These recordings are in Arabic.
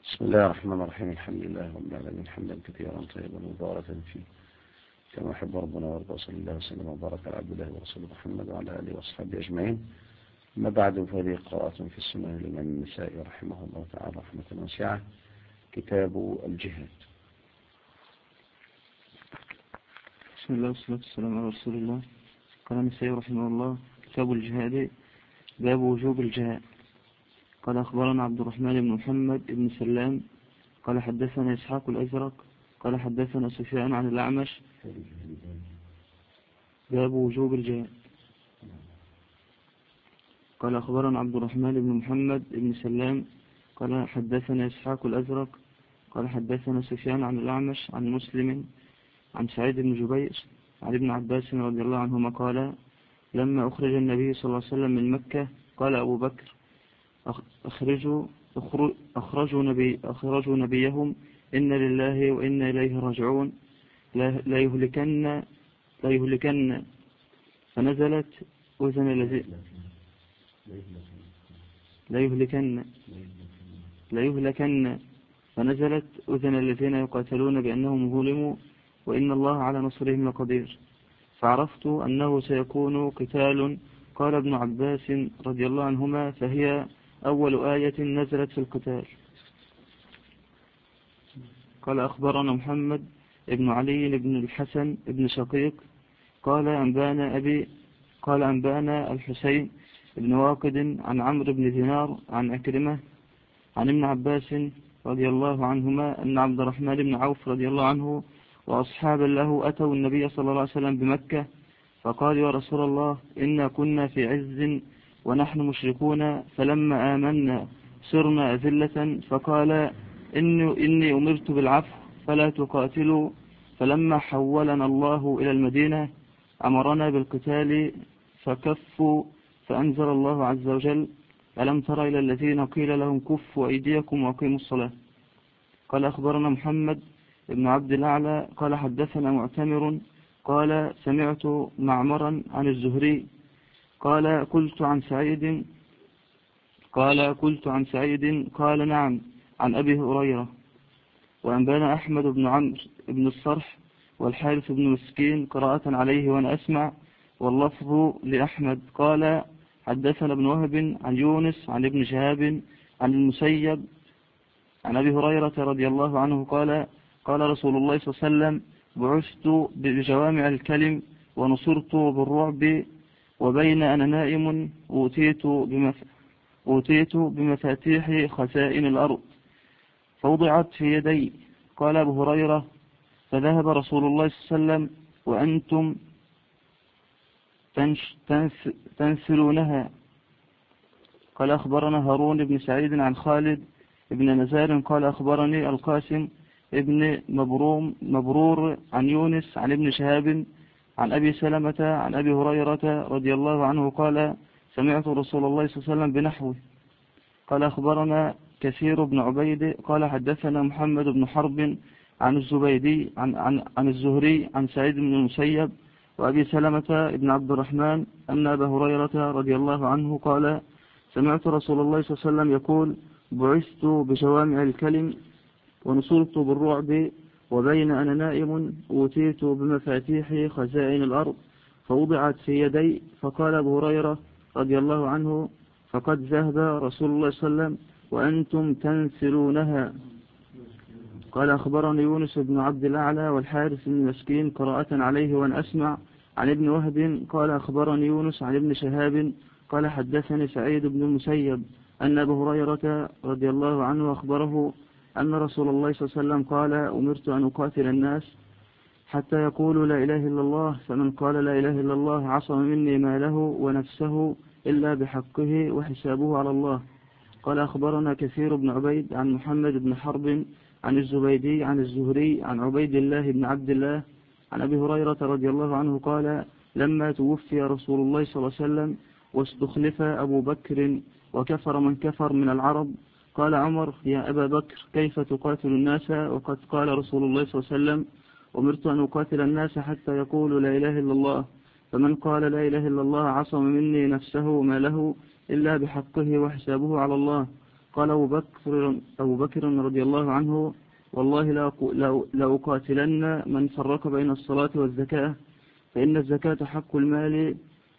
بسم الله الرحمن الرحيم. الحمد لله رب العالمين، حمدا كثيرا طيبا مباركا فيه كما يحب ربنا ويرضى. صلى الله وسلم وبارك على عبد الله ورسوله محمد وعلى اله واصحابه اجمعين. اما بعد، فهذه قراءة في السنن للامام النسائي رحمه الله تعالى رحمة واسعة، كتاب الجهاد. بسم الله والصلاة والسلام على رسول الله. قال النسائي رحمه الله: كتاب الجهاد، باب وجوب الجهاد. قال أخبرنا عبد الرحمن بن محمد بن سلام قال حدثنا إسحاق الأزرق قال حدثنا سفيان عن الأعمش. باب وجوب الجهاد. قال أخبرنا عبد الرحمن بن محمد بن سلام قال حدثنا إسحاق الأزرق قال حدثنا سفيان عن الأعمش عن مسلم عن سعيد بن جبير عن ابن عباس رضي الله عنهما قال: لما أخرج النبي صلى الله عليه وسلم من مكة قال أبو بكر: أخرجوا نبيهم، إن لله وإنا إليه راجعون، لا يهلكن. فنزلت أذن الذين لا يهلكن فنزلت أذن الذين يقاتلون بأنهم ظلموا وإن الله على نصرهم لقدير. فعرفت أنه سيكون قتال. قال ابن عباس رضي الله عنهما: فهي أول آية نزلت في القتال. قال أخبرنا محمد ابن علي بن الحسن ابن شقيق قال أنبانا الحسين بن واقد عن عمرو بن دينار عن أكرمة عن ابن عباس رضي الله عنهما أن عبد الرحمن بن عوف رضي الله عنه وأصحابا له أتوا النبي صلى الله عليه وسلم بمكة، فقال: يا رسول الله، إنا كنا في عز ونحن مشركون، فلما آمنا صرنا أذلة، فقال: إني أمرت بالعفو فلا تقاتلوا. فلما حولنا الله إلى المدينة أمرنا بالقتال فكفوا، فأنزل الله عز وجل: ألم تر إلى الذين قيل لهم كفوا أيديكم وأقيموا الصلاة. قال أخبرنا محمد ابن عبد الأعلى قال حدثنا معتمر قال سمعت معمرا عن الزهري قال قلت عن سعيد قال نعم عن أبي هريرة. وأنبانا أحمد بن عمرو بن الصرح والحارث بن مسكين قراءة عليه وأنا أسمع، واللفظ لأحمد. قال حدثنا ابن وهب عن يونس عن ابن شهاب عن المسيب عن أبي هريرة رضي الله عنه قال: قال رسول الله صلى الله عليه وسلم: بعثت بجوامع الكلم ونصرت بالرعب، وبين أنا نائم أوتيت بمفاتيح خزائن الأرض فوضعت في يدي. قال أبو هريرة: فذهب رسول الله صلى الله عليه وسلم وأنتم تنسلونها. قال أخبرنا هارون بن سعيد عن خالد ابن نزار قال أخبرني القاسم ابن مبرور عن يونس عن ابن شهاب عن أبي سلمة عن أبي هريرة رضي الله عنه قال: سمعت رسول الله صلى الله عليه وسلم بنحوه. قال أخبرنا كثير بن عبيد قال حدثنا محمد بن حرب عن الزبيدي عن الزهري عن سعيد بن المسيب وأبي سلمة بن عبد الرحمن أن أبا هريرة رضي الله عنه قال: سمعت رسول الله صلى الله عليه وسلم يقول: بعثت بجوامع الكلم ونصرت بالرعب، وبين أنا نائم أوتيت بمفاتيح خزائن الأرض فوضعت في يدي. فقال أبو هريرة رضي الله عنه: فقد ذهب رسول الله صلى الله عليه وسلم وأنتم تنسلونها. قال أخبرني يونس بن عبد الأعلى والحارث بن مسكين قراءة عليه وأن أسمع عن ابن وهب قال أخبرني يونس عن ابن شهاب قال حدثني سعيد بن المسيب أن أبا هريرة رضي الله عنه أخبره أن رسول الله صلى الله عليه وسلم قال: أمرت أن أقاتل الناس حتى يقولوا لا إله إلا الله، فمن قال لا إله إلا الله عصم مني ماله ونفسه إلا بحقه وحسابه على الله. قال أخبرنا كثير بن عبيد عن محمد بن حرب عن الزبيدي عن الزهري عن عبيد الله بن عبد الله عن أبي هريرة رضي الله عنه قال: لما توفي رسول الله صلى الله عليه وسلم واستخلف أبو بكر وكفر من كفر من العرب، قال عمر: يا أبا بكر، كيف تقاتل الناس وقد قال رسول الله صلى الله عليه وسلم: أمرت أن أقاتل الناس حتى يقولوا لا إله إلا الله، فمن قال لا إله إلا الله عصم مني نفسه وماله إلا بحقه وحسابه على الله. قال أبو بكر رضي الله عنه: والله لأقاتلن من فرق بين الصلاة والزكاة، فإن الزكاة حق المال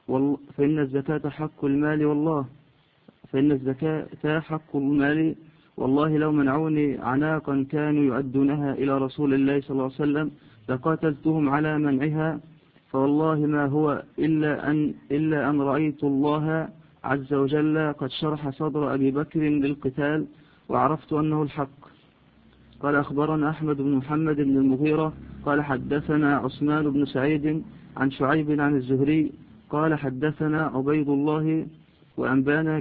والله لو منعوني عناقا كانوا يؤدونها إلى رسول الله صلى الله عليه وسلم لقاتلتهم على منعها، فوالله ما هو إلا أن رأيت الله عز وجل قد شرح صدر أبي بكر للقتال وعرفت أنه الحق. قال أخبرنا أحمد بن محمد بن المغيرة قال حدثنا عثمان بن سعيد عن شعيب عن الزهري قال حدثنا عبيد الله وأنبانا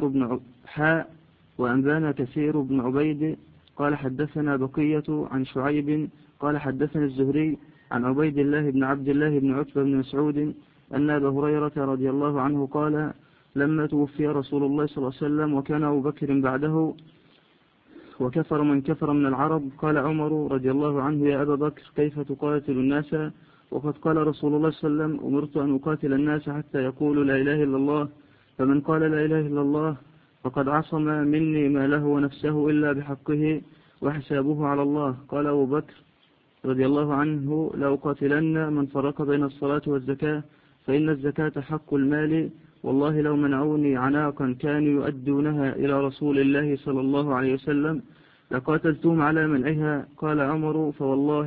كثير بن عبيد قال حدثنا بقية عن شعيب قال حدثنا الزهري عن عبيد الله بن عبد الله بن عتبة بن مسعود أن أبا هريرة رضي الله عنه قال: لما توفي رسول الله صلى الله عليه وسلم وكان أبو بكر بعده وكفر من كفر من العرب، قال عمر رضي الله عنه: يا أبا بكر كيف تقاتل الناس وقد قال رسول الله صلى الله عليه وسلم: أمرت أن أقاتل الناس حتى يقولوا لا إله إلا الله، فمن قال لا إله إلا الله فقد عصم مني ما له ونفسه إلا بحقه وحسابه على الله. قال أبو بكر رضي الله عنه: لأقاتلن من فرق بين الصلاة والزكاة، فإن الزكاة حق المال، والله لو منعوني عناقا كانوا يؤدونها إلى رسول الله صلى الله عليه وسلم لقاتلتهم على منعها. قال عمر: فوالله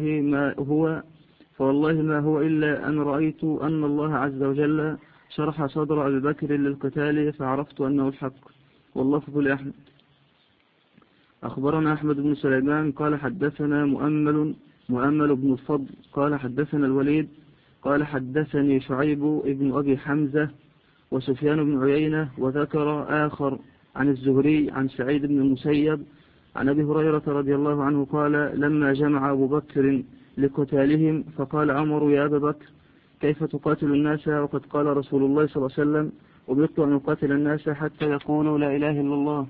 ما هو إلا أن رأيت أن الله عز وجل شرح صدر أبي بكر للقتال فعرفت أنه الحق. واللفظ لأحمد. أخبرنا أحمد بن سليمان قال حدثنا مؤمل بن الفضل قال حدثنا الوليد قال حدثني شعيب ابن أبي حمزة وسفيان بن عيينة، وذكر آخر عن الزهري عن سعيد بن المسيب عن أبي هريرة رضي الله عنه قال: لما جمع أبو بكر لقتالهم فقال عمر: يا أبا بكر كيف تقاتل الناس وقد قال رسول الله صلى الله عليه وسلم: أمرت أن أقاتل الناس حتى يقولوا لا إله إلا الله،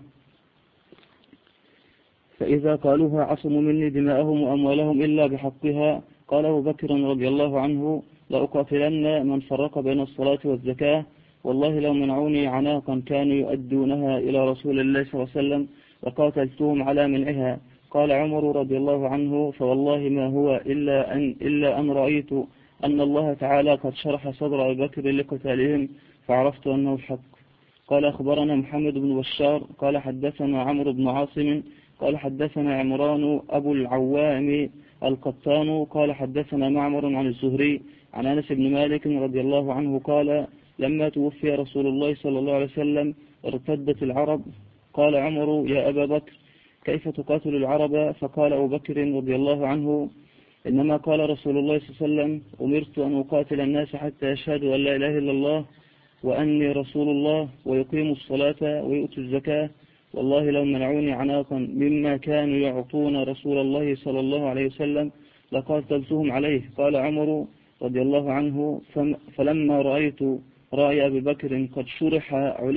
فإذا قالوها عصموا مني دماءهم وأموالهم إلا بحقها. قال أبو بكر رضي الله عنه: لأقاتلن من فرق بين الصلاة والزكاة، والله لو منعوني عناقا كانوا يؤدونها إلى رسول الله صلى الله عليه وسلم لقاتلتهم على منعها. قال عمر رضي الله عنه: فوالله ما هو إلا أن رأيت أن الله تعالى قد شرح صدر أبي بكر لقتالهم فعرفت أنه الحق. قال أخبرنا محمد بن بشار قال حدثنا عمرو بن عاصم قال حدثنا عمران أبو العوام القطان قال حدثنا معمر عن الزهري عن أنس بن مالك رضي الله عنه قال: لما توفي رسول الله صلى الله عليه وسلم ارتدت العرب. قال عمر: يا أبا بكر كيف تقاتل العرب؟ فقال أبو بكر رضي الله عنه: إنما قال رسول الله صلى الله عليه وسلم: أمرت أن أقاتل الناس حتى يشهدوا أن لا إله إلا الله وأني رسول الله ويقيموا الصلاة ويؤتوا الزكاة، والله لو منعوني عناقا مما كانوا يعطون رسول الله صلى الله عليه وسلم لقاتلتهم عليه. قال عمر رضي الله عنه: فلما رأيت رأي أبي بكر قد شرح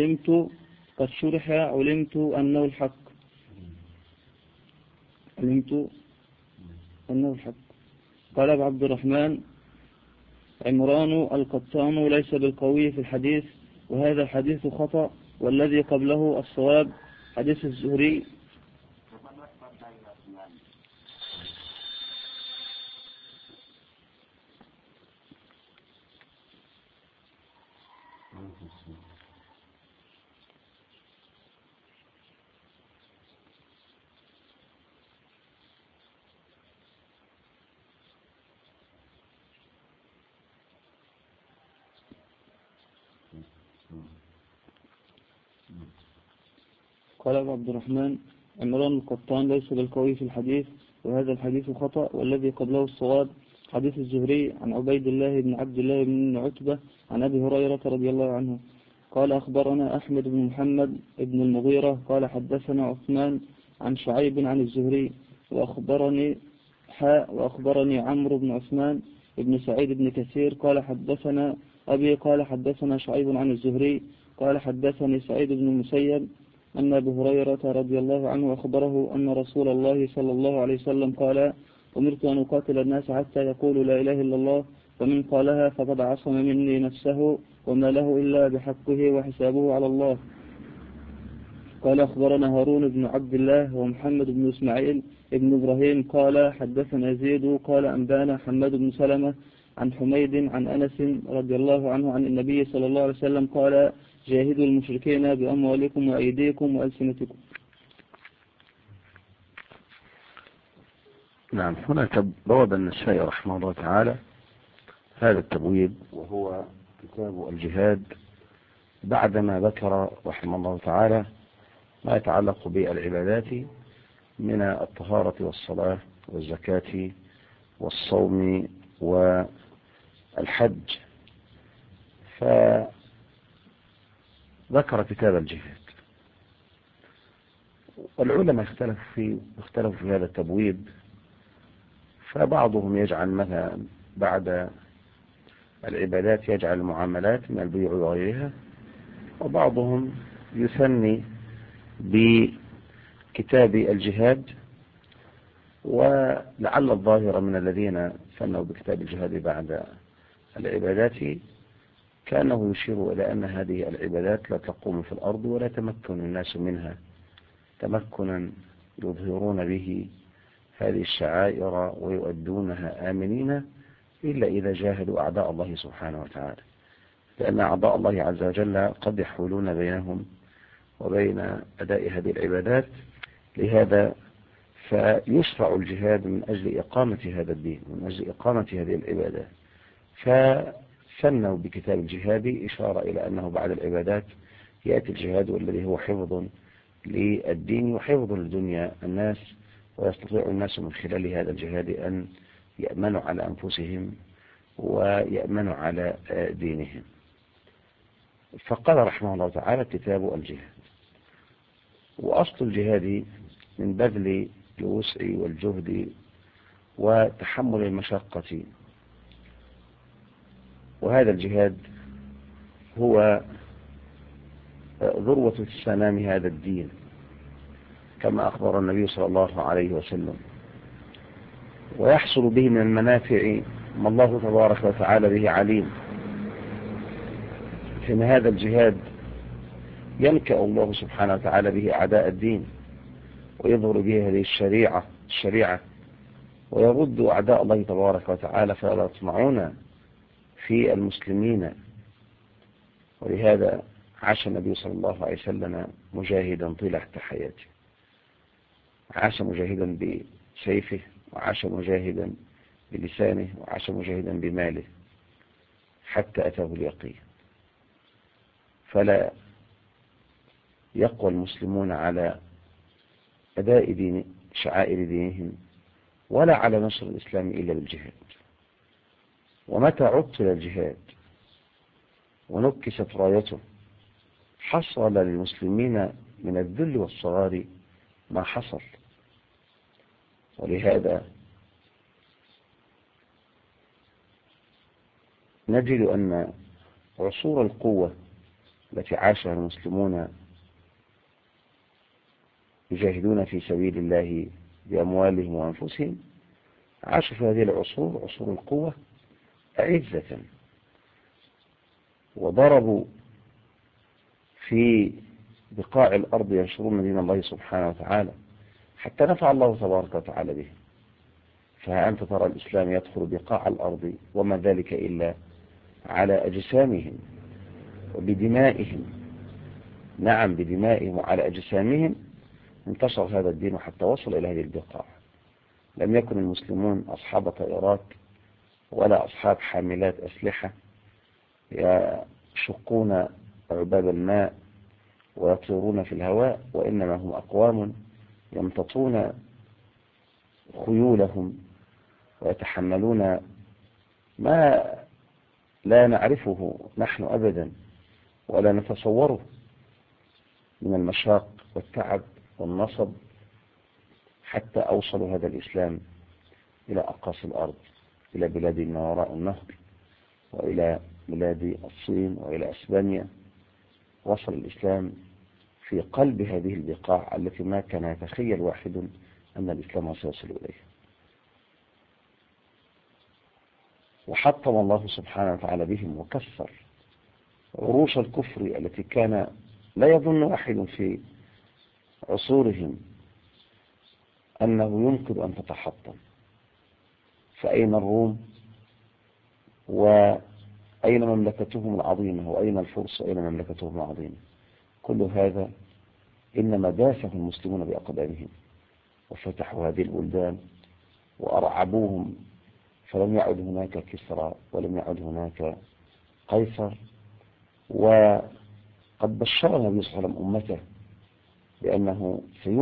علمت أنه الحق. قال أبو عبد الرحمن: عمران القطان ليس بالقوي في الحديث، وهذا الحديث خطأ، والذي قبله الصواب حديث الزهري. قال أبو عبد الرحمن: عمران القطان ليس بالقوي في الحديث، وهذا الحديث خطأ، والذي قبله الصواب حديث الزهري عن عبيد الله بن عبد الله بن عتبة عن أبي هريرة رضي الله عنه. قال أخبرنا أحمد بن محمد بن المغيرة قال حدثنا عثمان عن شعيب عن الزهري وأخبرني عمرو بن عثمان بن سعيد بن كثير قال حدثنا أبي قال حدثنا شعيب عن الزهري قال حدثني سعيد بن المسيب أن أبي هريرة رضي الله عنه أخبره أن رسول الله صلى الله عليه وسلم قال: أمرت أن أقاتل الناس حتى يقولوا لا إله إلا الله، فمن قالها فقد عصم مني نفسه وما له إلا بحقه وحسابه على الله. قال أخبرنا هارون بن عبد الله ومحمد بن إسماعيل ابن إبراهيم قال حدثنا يزيد قال أنبانا حماد بن سلمة عن حميد عن أنس رضي الله عنه عن النبي صلى الله عليه وسلم قال جاهدوا المشركين بأموالكم وأيديكم وألسنتكم. نعم. هنا بواب النسائي رحمه الله تعالى هذا التبويب، وهو كتاب الجهاد، بعدما ذكر رحمه الله تعالى ما يتعلق بالعبادات من الطهارة والصلاة والزكاة والصوم والحج، فذكر كتاب الجهاد. والعلماء اختلفوا في هذا التبويب، فبعضهم يجعل مثلا بعد العبادات يجعل المعاملات من البيع وغيرها، وبعضهم يثني بكتاب الجهاد. ولعل الظاهر من الذين ثنوا بكتاب الجهاد بعد العبادات كأنه يشير إلى أن هذه العبادات لا تقوم في الأرض ولا يتمكن الناس منها تمكنا يظهرون به هذه الشعائر ويؤدونها آمنين إلا إذا جاهدوا أعداء الله سبحانه وتعالى، لأن أعداء الله عز وجل قد يحولون بينهم وبين أداء هذه العبادات. لهذا فيشرع الجهاد من أجل إقامة هذا الدين، من أجل إقامة هذه العبادات. فثنوا بكتاب الجهاد إشارة إلى أنه بعد العبادات يأتي الجهاد، والذي هو حفظ للدين وحفظ لدنيا الناس، ويستطيع الناس من خلال هذا الجهاد أن يأمنوا على أنفسهم ويأمنوا على دينهم. فقال رحمه الله تعالى كتاب الجهاد. وأصل الجهاد من بذل الوسع والجهد وتحمل المشقة، وهذا الجهاد هو ذروة سنام هذا الدين، كما أخبر النبي صلى الله عليه وسلم، ويحصل به من المنافع ما الله تبارك وتعالى به عليم. فإن هذا الجهاد ينكأ الله سبحانه وتعالى به أعداء الدين، ويظهر به هذه الشريعة ويرد أعداء الله تبارك وتعالى فلا يطمعون في المسلمين. ولهذا عاش النبي صلى الله عليه وسلم مجاهدا طيلة حياته، عاش مجاهدا بسيفه، وعاش مجاهدا بلسانه، وعاش مجاهدا بماله حتى أتاه اليقين. فلا يقوى المسلمون على أداء شعائر دينهم ولا على نشر الإسلام إلا بالجهاد. ومتى عطل الجهاد ونكست رايته حصل للمسلمين من الذل والصغار ما حصل. ولهذا نجد أن عصور القوة التي عاشها المسلمون يجاهدون في سبيل الله بأموالهم وأنفسهم، عاشوا في هذه العصور، عصور القوة، أعزة، وضربوا في بقاع الأرض ينشرون دين الله سبحانه وتعالى حتى نفع الله تبارك وتعالى به. فأنت ترى الإسلام يدخل بقاع الأرض وما ذلك إلا على أجسامهم وبدمائهم. نعم، بدمائهم وعلى أجسامهم انتشر هذا الدين حتى وصل إلى هذه البقاع. لم يكن المسلمون أصحاب طائرات ولا أصحاب حاملات أسلحة يشقون عباب الماء ويطيرون في الهواء، وإنما هم أقوام يمتطون خيولهم ويتحملون ما لا نعرفه نحن أبدا ولا نتصوره من المشاق والتعب والنصب، حتى أوصلوا هذا الإسلام إلى أقاصي الأرض، إلى بلاد ما وراء النهر، وإلى بلاد الصين، وإلى أسبانيا. وصل الإسلام في قلب هذه البقاع التي ما كان يتخيل واحد أن الإسلام سيصل إليها. وحطم الله سبحانه وتعالى بهم وكسر عروش الكفر التي كان لا يظن واحد في عصورهم أنه يمكن أن تتحطم، فأين الروم وأين مملكتهم العظيمة وأين الفرس وأين مملكتهم العظيمة؟ كل هذا إنما داسه المسلمون بأقدامهم وفتحوا هذه البلدان وأرعبوهم، فلم يعد هناك كسرى ولم يعد هناك قيصر. وقد بشر النبي صلى الله عليه وسلم أمته بأنه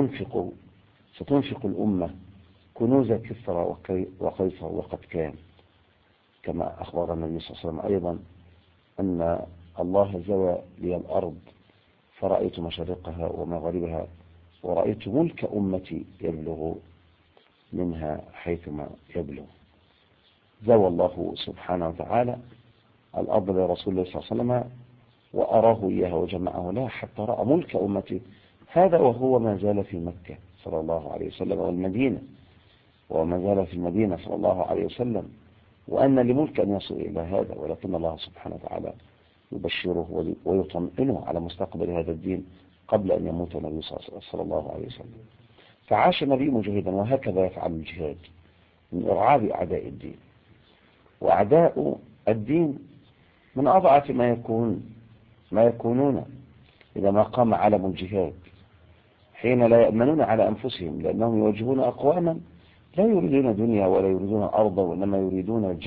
ستنفق الأمة كنوز كسرى وقيصر، وقد كان كما أخبر النبي صلى الله عليه وسلم أيضا أن الله زوى لي الأرض فرأيت مشارقها ومغاربها ورأيت ملك أمتي يبلغ منها حيثما يبلغ. زوى الله سبحانه وتعالى الأرض لرسول الله صلى الله عليه وسلم وأراه إياها وجمعه لها حتى رأى ملك أمتي، هذا وهو ما زال في مكة صلى الله عليه وسلم والمدينة، وما زال في المدينة صلى الله عليه وسلم، وأن لملك أن يصل إلى هذا، ولكن الله سبحانه وتعالى يبشره ويطمئنه على مستقبل هذا الدين قبل أن يموت النبي صلى الله عليه وسلم. فعاش النبي مجاهدا، وهكذا يفعل الجهاد من إرعاب أعداء الدين. وأعداء الدين من أضعف ما يكونون إذا ما قام علم الجهاد، حين لا يأمنون على أنفسهم، لأنهم يواجهون أقواما لا يريدون دنيا ولا يريدون أرضا، وإنما يريدون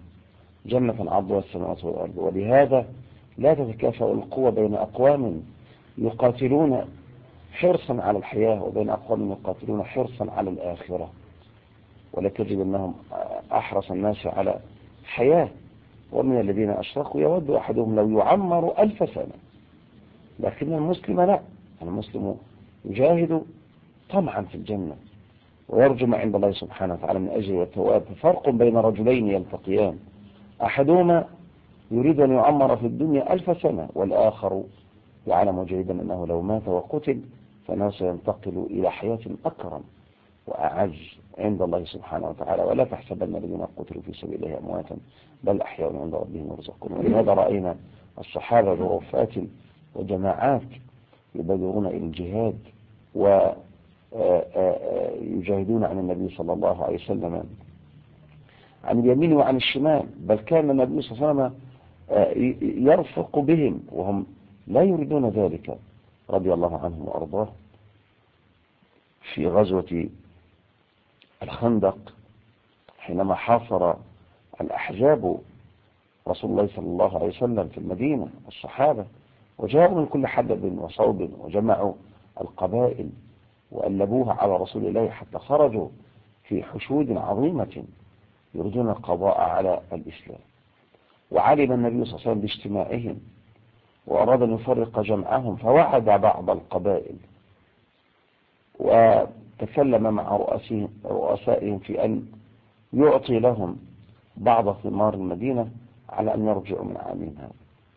جنة عرضها السماوات والأرض. ولهذا لا تتكافأ القوة بين أقوام يقاتلون حرصا على الحياة وبين أقوام يقاتلون حرصا على الآخرة، ولتجد أنهم أحرص الناس على حياة. ومن الذين أشركوا يود أحدهم لو يعمر 1000 سنة، لكن المسلم لا، المسلم يجاهد طمعا في الجنة ويرجو ما عند الله سبحانه وتعالى من أجل والثواب. فرق بين رجلين يلتقيان، أحدهما يريد أن يعمر في الدنيا 1000 سنة، والآخر يعلم جيدا أنه لو مات وقتل فإنه سينتقل إلى حياة أكرم وأعز عند الله سبحانه وتعالى. ولا تحسبن الذين قتلوا في سبيل الله أمواتا بل أحياء عند ربهم يرزقون. ولهذا رأينا الصحابة بغرفات وجماعات يبادرون إلى الجهاد ويجاهدون عن النبي صلى الله عليه وسلم عن اليمين وعن الشمال، بل كان النبي صلى الله عليه وسلم يرفق بهم وهم لا يريدون ذلك رضي الله عنهم وأرضاه. في غزوة الخندق حينما حاصر الأحزاب رسول الله صلى الله عليه وسلم في المدينة الصحابة، وجاءوا من كل حدب وصوب وجمعوا القبائل وألبوها على رسول الله حتى خرجوا في حشود عظيمة يريدون القضاء على الإسلام. وعلم النبي صلى الله عليه وسلم باجتماعهم وأراد أن يفرق جمعهم، فوعد بعض القبائل وتكلم مع رؤسائهم في أن يعطي لهم بعض ثمار المدينة على أن يرجعوا من عامهم هذا.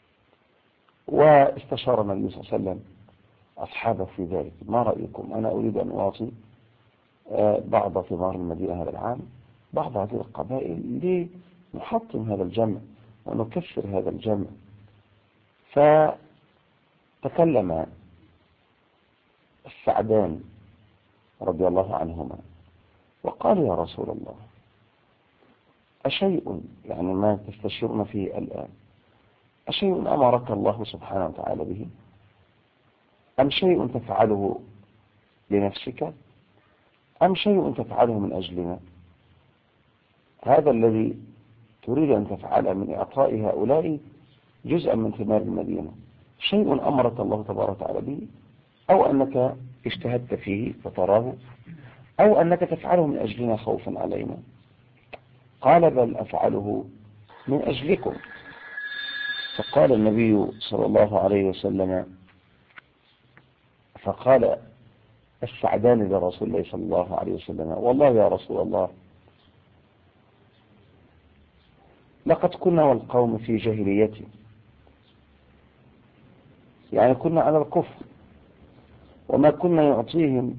واستشار النبي صلى الله عليه وسلم أصحابه في ذلك: ما رأيكم؟ أنا أريد أن أعطي بعض ثمار المدينة هذا العام بعض هذه القبائل لنحطم هذا الجمع ونكسر هذا الجمع. فتكلم السعدان رضي الله عنهما وقال: يا رسول الله، أشيء يعني ما تستشيرون فيه الآن أشيء أمرك الله سبحانه وتعالى به، أم شيء تفعله لنفسك، أم شيء تفعله من أجلنا؟ هذا الذي تريد أن تفعله من إعطاء هؤلاء جزءا من ثمار المدينة شيء أمرك الله تبارك وتعالى به، أو أنك اجتهدت فيه فتراه، أو أنك تفعله من أجلنا خوفا علينا؟ قال: بل أفعله من أجلكم. فقال النبي صلى الله عليه وسلم، فقال السعدان لرسول الله صلى الله عليه وسلم: والله يا رسول الله، لقد كنا والقوم في جاهلية، يعني كنا على الكفر، وما كنا يعطيهم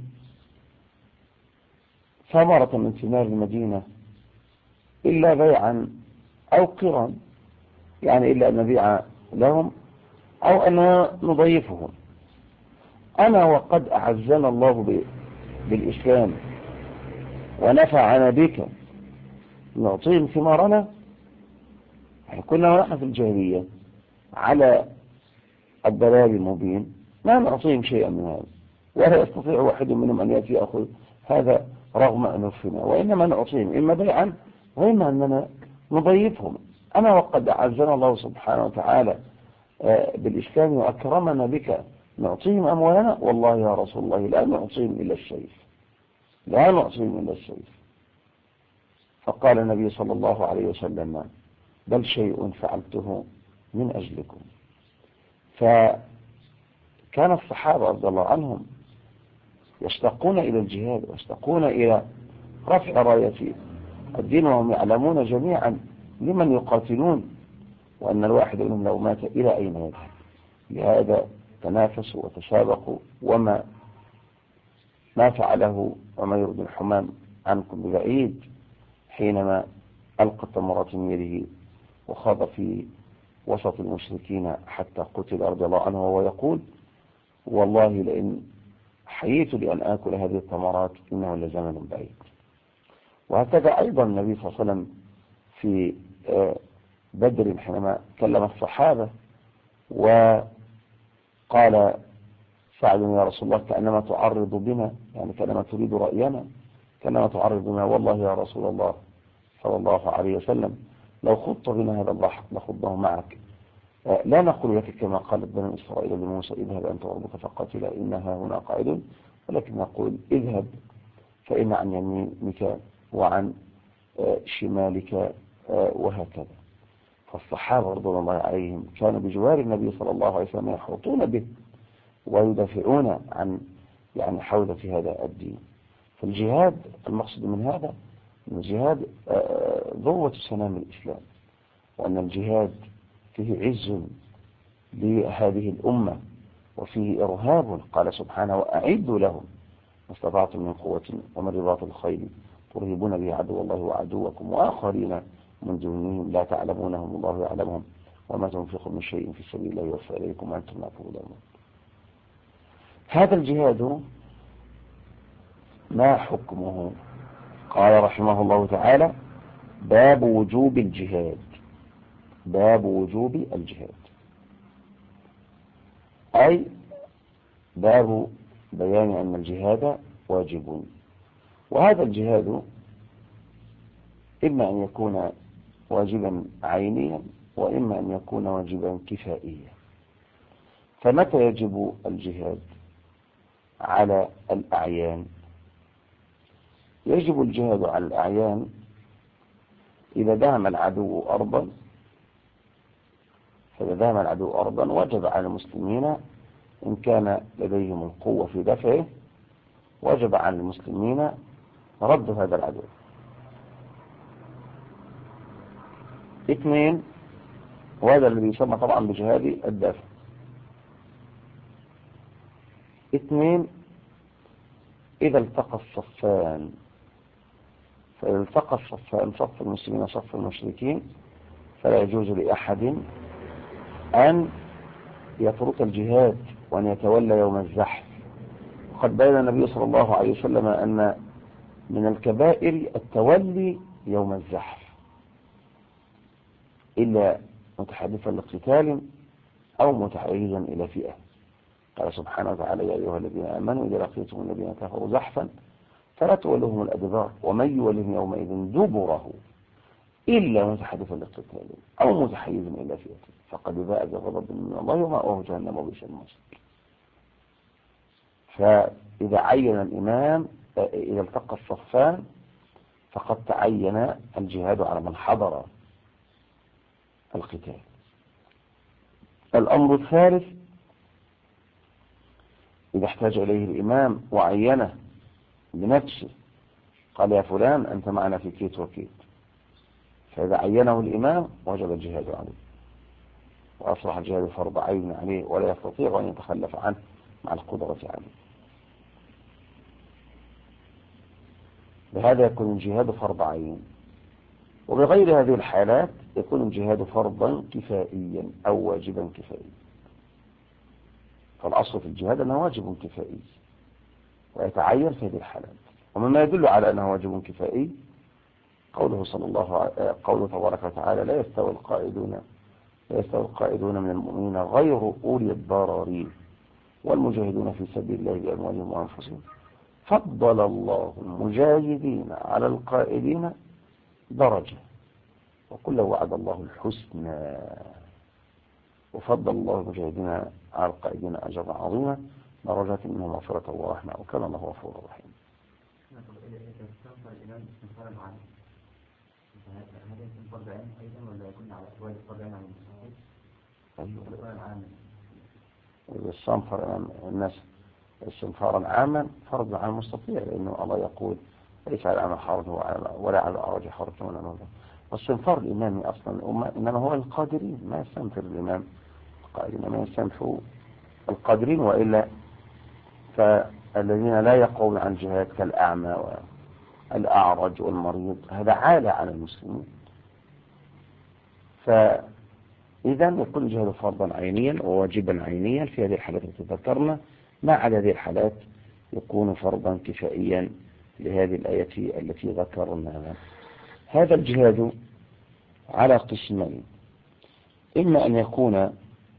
ثمرة من ثمار المدينة إلا بيعا أو قرا، يعني إلا أن نبيع لهم أو أن نضيفهم. أنا وقد أعزنا الله بالإسلام ونفعنا بك نعطيهم ثمارنا. كنا ونحن في الجاهلية على الضلال المبين ما نعطيهم شيئا من هذا، ولا يستطيع واحد منهم أن يأتي يأخذ هذا رغم أنفنا، وإنما نعطيهم إما بيعا وإما أننا نضيفهم. أنا وقد أعزنا الله سبحانه وتعالى بالإسلام وأكرمنا بك نعطيهم أموالنا، والله يا رسول الله لا نعطيهم إلا السيف، لا نعطيهم إلا السيف. فقال النبي صلى الله عليه وسلم بل شيء فعلته من أجلكم. فكان الصحابة رضي الله عنهم يشتاقون إلى الجهاد ويشتاقون إلى رفع راية الدين، وهم يعلمون جميعا لمن يقاتلون، وأن الواحد منهم لو مات إلى أين يذهب. لهذا تنافسوا وتسابقوا، وما فعله عمير بن حمام عنكم ببعيد حينما ألقى التمرات من يده وخاض في وسط المشركين حتى قتل رضي الله عنه، وهو يقول والله لئن حييت لأن آكل هذه التمرات إنه لزمن بعيد. وهكذا أيضا النبي صلى الله عليه وسلم في بدر حينما كلم الصحابة وقال سعد يا رسول الله كأنما تعرض بنا، يعني كأنما تريد رأينا، كأنما تعرض بنا، والله يا رسول الله صلى الله عليه وسلم لو خضت بنا هذا البحر لخضناه معك، لا نقول لك كما قالت بني إسرائيل لموسى اذهب أنت وربك فقاتلا إنها هنا قاعدون، ولكن نقول اذهب فإن عن يمينك وعن شمالك، وهكذا. فالصحابة رضي الله عليهم كانوا بجوار النبي صلى الله عليه وسلم يحوطون به ويدافعون عن يعني حوزة هذا الدين. فالجهاد المقصد من هذا أن الجهاد ذروة سنام الإسلام، وأن الجهاد فيه عز لهذه الأمة وفيه إرهاب. قال سبحانه وأعدوا لهم ما استطعتم من قوة ومن رباط الخيل ترهبون به عدو الله وعدوكم وآخرين من دونهم لا تعلمونهم الله يعلمهم وما تنفقوا من شيء في سبيل الله يوفى إليكم وأنتم لا تظلمون. هذا الجهاد ما حكمه؟ قال رحمه الله تعالى باب وجوب الجهاد. باب وجوب الجهاد أي باب بيان أن الجهاد واجب. وهذا الجهاد إما أن يكون واجبا عينيا وإما أن يكون واجبا كفائيا. فمتى يجب الجهاد على الأعيان؟ يجب الجهاد على الأعيان إذا دام العدو أرضا، فإذا دام العدو أرضا وجب على المسلمين إن كان لديهم القوة في دفعه، وجب على المسلمين رد هذا العدو. 2، وهذا الذي يسمى طبعا بجهاد الدافع. 2، إذا التقى الصفان، فإذا التقى الصفان صف المسلمين وصف المشركين فلا يجوز لأحد أن يترك الجهاد وأن يتولى يوم الزحف. وقد بين النبي صلى الله عليه وسلم أن من الكبائر التولي يوم الزحف إلا متحدثا لقتال أو متحيزا إلى فئة. قال سبحانه وتعالى يا أيها الذين آمنوا إذا لقيتم الذين كفروا زحفا فلا تولوهم الأدبار ومن يولهم يومئذ دبره إلا متحدثا لقتال أو متحيزا إلى فئة فقد باء بغضب من الله ومأواه جهنم وبئس المصير. فإذا عين الإمام إذا التقى الصفان فقد تعين الجهاد على من حضر القتال. الأمر الثالث إذا احتاج إليه الإمام وعينه بنفسه قال يا فلان أنت معنا في كيت وكيت، فإذا عينه الإمام وجب الجهاد عليه وأصبح الجهاد فرض عين عليه ولا يستطيع أن يتخلف عنه مع القدرة عليه. بهذا يكون الجهاد فرض عين. وبغير هذه الحالات يكون الجهاد فرضا كفائيا أو واجبا كفائيا. فالأصل في الجهاد أنه واجب كفائي ويتعين في هذه الحالات. ومما يدل على أنه واجب كفائي قوله قوله تبارك وتعالى لا يستوي القائدون من المؤمنين غير أولي الضرر والمجاهدون في سبيل الله بأموالهم وأنفسهم فضل الله المجاهدين على القائدين درجة وكل وعد الله الحسنى وفضل الله المجاهدين على القائدين أجرا عظيما درجات منه مغفرة ورحمة وكان الله غفورا رحيما. الصنفر الناس استنفارا عاما فرض على المستطيع لأنه الله يقول ليس على الأعمى حرج ولا على الأعرج حرج ولا نظر. والصنفار الإمامي أصلا إنما هو القادرين ما يستنفر الإمام القائدين ما يستنفروا القادرين وإلا فالذين لا يقوم عن جهاد كالأعمى والأعرج والمريض هذا عالة على المسلمين. فإذا يكون الجهاد فرضا عينيا وواجبا عينيا في هذه الحالات التي ذكرنا ما عدا هذه الحالات يكون فرضا كفائيا لهذه الآية التي ذكرناها. هذا الجهاد على قسمين إما أن يكون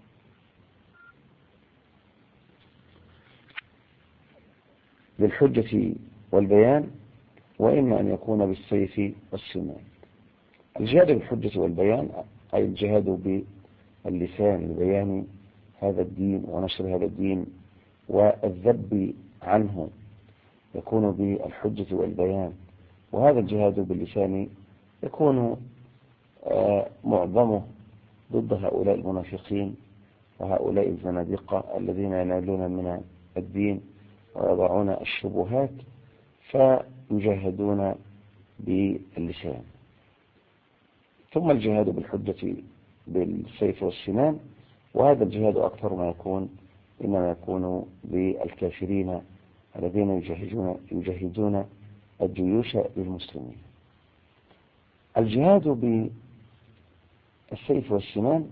بالحجة والبيان وإما أن يكون بالسيف والسنان. الجهاد بالحجة والبيان أي الجهاد باللسان لبيان هذا الدين ونشر هذا الدين والذب عنه يكون بالحجة والبيان وهذا الجهاد باللسان يكون معظمه ضد هؤلاء المنافقين وهؤلاء الزنادقة الذين ينالون من الدين ويضعون الشبهات فيجاهدون باللسان. ثم الجهاد بالحجة بالسيف والسنان وهذا الجهاد أكثر ما يكون إنما يكون بالكافرين الذين يجاهدون الجيوش للمسلمين. الجهاد بالسيف والسنان